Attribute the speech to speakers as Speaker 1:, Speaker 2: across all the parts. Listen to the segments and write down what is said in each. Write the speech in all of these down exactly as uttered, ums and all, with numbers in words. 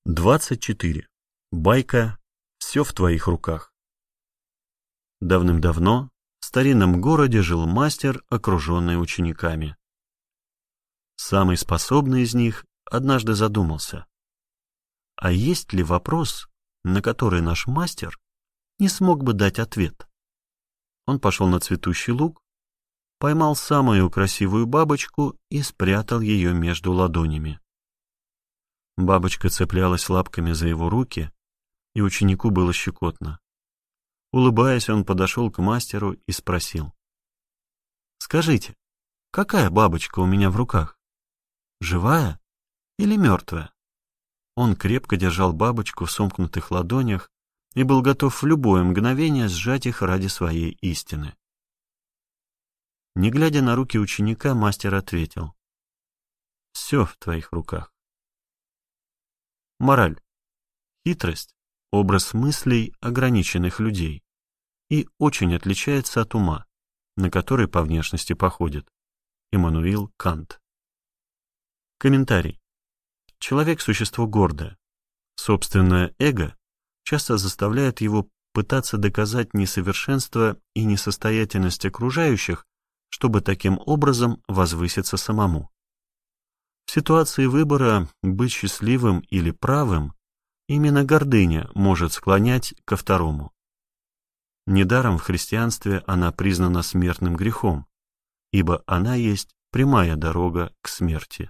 Speaker 1: двадцать четыре. Байка «Все в твоих руках». Давным-давно в старинном городе жил мастер, окруженный учениками. Самый способный из них однажды задумался: а есть ли вопрос, на который наш мастер не смог бы дать ответ? Он пошел на цветущий луг, поймал самую красивую бабочку и спрятал ее между ладонями. Бабочка цеплялась лапками за его руки, и ученику было щекотно. Улыбаясь, он подошел к мастеру и спросил: «Скажите, какая бабочка у меня в руках? Живая или мертвая?» Он крепко держал бабочку в сомкнутых ладонях и был готов в любое мгновение сжать их ради своей истины. Не глядя на руки ученика, мастер ответил: «Все в твоих руках». Мораль. Хитрость — образ мыслей ограниченных людей и очень отличается от ума, на который по внешности походит. Иммануил Кант. Комментарий. Человек — существо гордое. Собственное эго часто заставляет его пытаться доказать несовершенство и несостоятельность окружающих, чтобы таким образом возвыситься самому. В ситуации выбора быть счастливым или правым именно гордыня может склонять ко второму. Недаром в христианстве она признана смертным грехом, ибо она есть прямая дорога к смерти.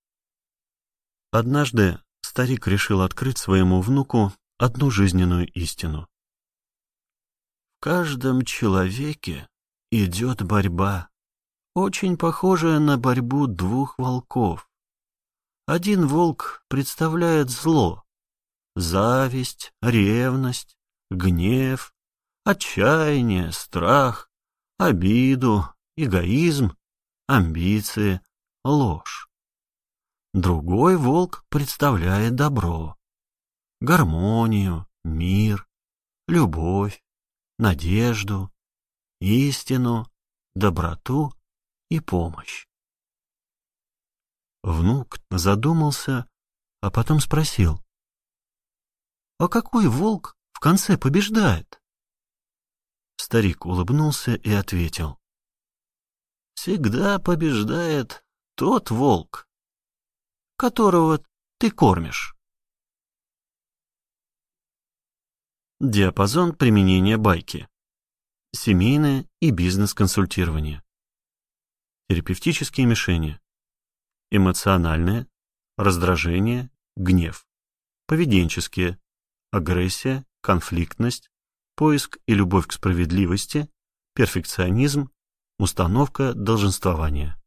Speaker 1: Однажды старик решил открыть своему внуку одну жизненную истину. В каждом человеке идет борьба, очень похожая на борьбу двух волков. Один волк представляет зло, зависть, ревность, гнев, отчаяние, страх, обиду, эгоизм, амбиции, ложь. Другой волк представляет добро, гармонию, мир, любовь, надежду, истину, доброту и помощь. Внук задумался, а потом спросил: «А какой волк в конце побеждает?» Старик улыбнулся и ответил: «Всегда побеждает тот волк, которого ты кормишь». Диапазон применения байки. Семейное и бизнес-консультирование. Терапевтические мишени. Эмоциональное, раздражение, гнев. Поведенческие, агрессия, конфликтность, поиск и любовь к справедливости, перфекционизм, установка долженствования.